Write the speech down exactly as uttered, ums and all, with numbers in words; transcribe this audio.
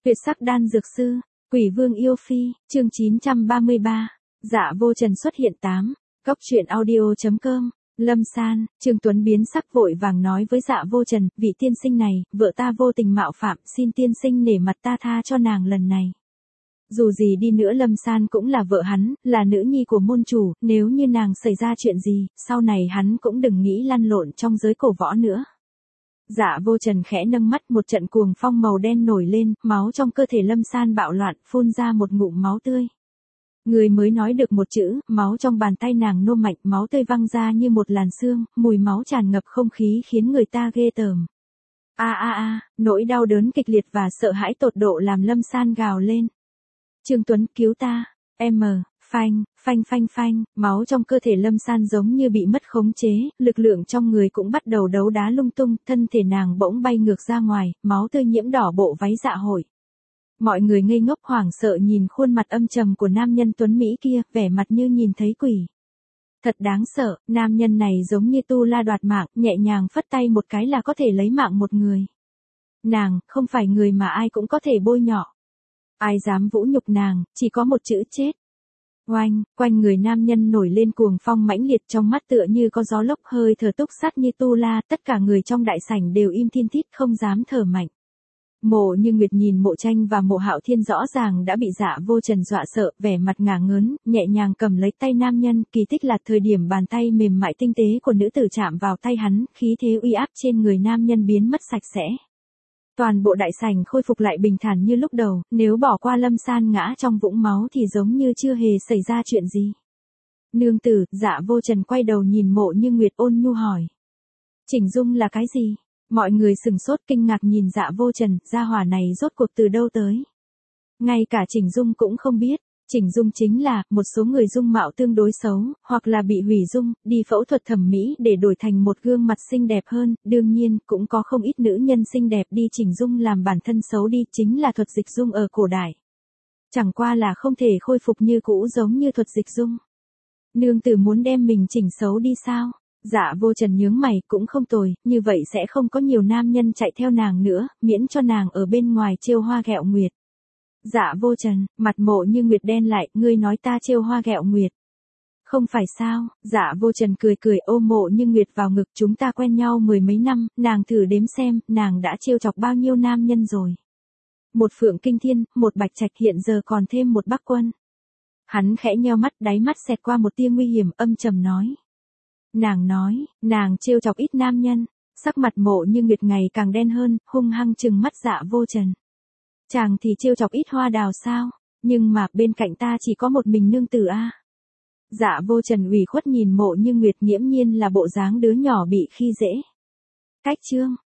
Tuyệt sắc đan dược sư, Quỷ Vương yêu phi, chương chín trăm ba mươi ba. Dạ vô trần xuất hiện tám. Góc truyện audio chấm com. Lâm San, Trương Tuấn biến sắc vội vàng nói với Dạ vô trần, vị tiên sinh này, vợ ta vô tình mạo phạm, xin tiên sinh nể mặt ta tha cho nàng lần này. Dù gì đi nữa Lâm San cũng là vợ hắn, là nữ nhi của môn chủ, nếu như nàng xảy ra chuyện gì, sau này hắn cũng đừng nghĩ lăn lộn trong giới cổ võ nữa. Dạ vô trần khẽ nâng mắt, một trận cuồng phong màu đen nổi lên, máu trong cơ thể Lâm San bạo loạn, phun ra một ngụm máu tươi. Người mới nói được một chữ, máu trong bàn tay nàng nô mạnh, máu tươi văng ra như một làn sương, mùi máu tràn ngập không khí khiến người ta ghê tởm. A a a, nỗi đau đớn kịch liệt và sợ hãi tột độ làm Lâm San gào lên. Trương Tuấn, cứu ta, em, phanh, phanh phanh phanh, máu trong cơ thể Lâm San giống như bị mất khống chế, lực lượng trong người cũng bắt đầu đấu đá lung tung, thân thể nàng bỗng bay ngược ra ngoài, máu tươi nhiễm đỏ bộ váy dạ hội. Mọi người ngây ngốc hoảng sợ nhìn khuôn mặt âm trầm của nam nhân tuấn Mỹ kia, vẻ mặt như nhìn thấy quỷ. Thật đáng sợ, nam nhân này giống như tu la đoạt mạng, nhẹ nhàng phất tay một cái là có thể lấy mạng một người. Nàng, không phải người mà ai cũng có thể bôi nhọ. Ai dám vũ nhục nàng, chỉ có một chữ chết. Oanh, quanh người nam nhân nổi lên cuồng phong mãnh liệt, trong mắt tựa như có gió lốc, hơi thở túc sát như tu la, tất cả người trong đại sảnh đều im thiên thít không dám thở mạnh. Mộ Như Nguyệt nhìn Mộ Tranh và Mộ Hạo Thiên rõ ràng đã bị Dạ vô trần dọa sợ, vẻ mặt ngả ngớn, nhẹ nhàng cầm lấy tay nam nhân, kỳ tích là thời điểm bàn tay mềm mại tinh tế của nữ tử chạm vào tay hắn, khí thế uy áp trên người nam nhân biến mất sạch sẽ. Toàn bộ đại sảnh khôi phục lại bình thản như lúc đầu, nếu bỏ qua Lâm San ngã trong vũng máu thì giống như chưa hề xảy ra chuyện gì. Nương tử, Dạ vô trần quay đầu nhìn Mộ Như Nguyệt ôn nhu hỏi. Chỉnh dung là cái gì? Mọi người sừng sốt kinh ngạc nhìn Dạ vô trần, gia hỏa này rốt cuộc từ đâu tới. Ngay cả chỉnh dung cũng không biết. Chỉnh dung chính là, một số người dung mạo tương đối xấu, hoặc là bị hủy dung, đi phẫu thuật thẩm mỹ để đổi thành một gương mặt xinh đẹp hơn, đương nhiên, cũng có không ít nữ nhân xinh đẹp đi chỉnh dung làm bản thân xấu đi, chính là thuật dịch dung ở cổ đại. Chẳng qua là không thể khôi phục như cũ giống như thuật dịch dung. Nương tử muốn đem mình chỉnh xấu đi sao? Dạ vô trần nhướng mày, cũng không tồi, như vậy sẽ không có nhiều nam nhân chạy theo nàng nữa, miễn cho nàng ở bên ngoài trêu hoa ghẹo nguyệt. Dạ vô trần, mặt Mộ Như Nguyệt đen lại, ngươi nói ta trêu hoa ghẹo nguyệt. Không phải sao, Dạ vô trần cười cười ôm Mộ Như Nguyệt vào ngực, chúng ta quen nhau mười mấy năm, nàng thử đếm xem, nàng đã trêu chọc bao nhiêu nam nhân rồi. Một Phượng Kinh Thiên, một Bạch Trạch, hiện giờ còn thêm một Bắc Quân. Hắn khẽ nheo mắt, đáy mắt xẹt qua một tia nguy hiểm, âm trầm nói. Nàng nói, nàng trêu chọc ít nam nhân, sắc mặt Mộ Như Nguyệt ngày càng đen hơn, hung hăng trừng mắt Dạ vô trần. Chàng thì trêu chọc ít hoa đào sao, nhưng mà bên cạnh ta chỉ có một mình nương tử a. À. Dạ vô trần ủy khuất nhìn Mộ Như Nguyệt, nghiễm nhiên là bộ dáng đứa nhỏ bị khi dễ. Cách chương,